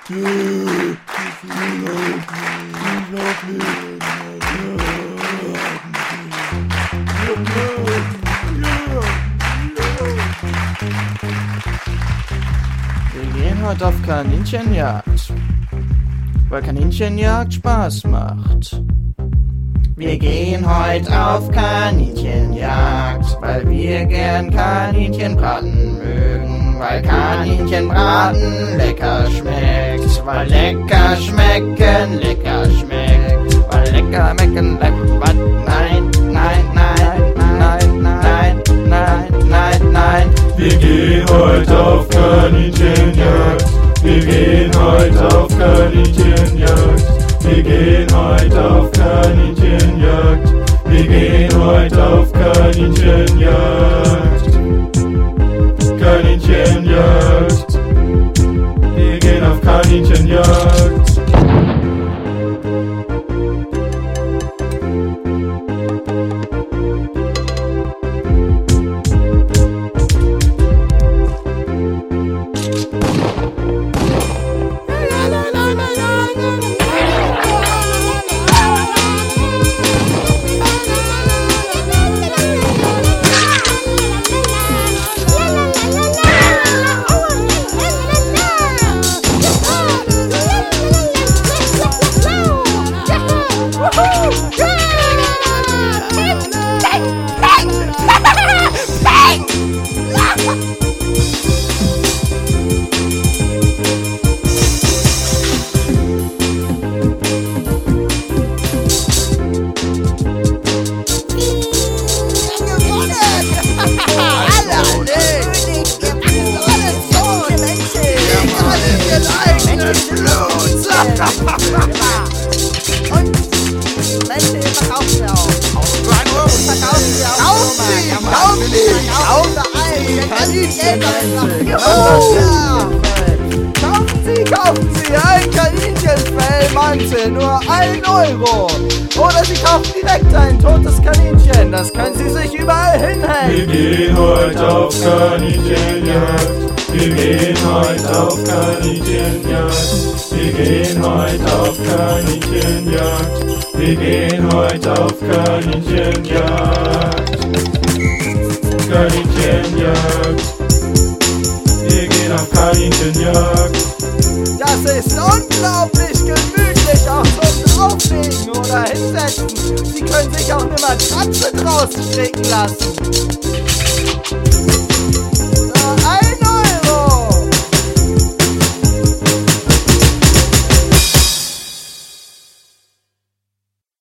Wir gehen heute auf Kaninchenjagd, weil Kaninchenjagd Spaß macht. Wir gehen heute auf Kaninchenjagd, weil wir gern Kaninchenbraten mögen. Weil Kaninchenbraten lecker schmeckt, weil lecker schmecken, lecker schmeckt. Weil lecker schmecken, lecker, nein, nein, nein, nein, nein, nein, nein, nein. Wir gehen heute auf Kaninchenjagd. Wir gehen heute auf Kaninchenjagd. Wir gehen heute auf Kaninchenjagd. Wir gehen heute auf Kaninchenjagd. Kaninchenjagd. Wir gehen auf Kaninchenjagd. Und Menschen verkaufen sie auch. Verkaufen sie auch. Kaufen Sie ein Kaninchenfell, manche nur 1 Euro. Oder Sie kaufen direkt ein totes Kaninchen, das können Sie sich überall hinhängen. Wir gehen heute auf Kaninchenjagd. Wir gehen heute auf Kaninchenjagd. Wir gehen heute auf Kaninchenjagd. Wir gehen heute auf Kaninchenjagd. Kaninchenjagd. Wir gehen auf Kaninchenjagd. Das ist unglaublich gemütlich, auch zum Drauflegen oder hinsetzen. Sie können sich auch eine Matratze draußen stricken lassen.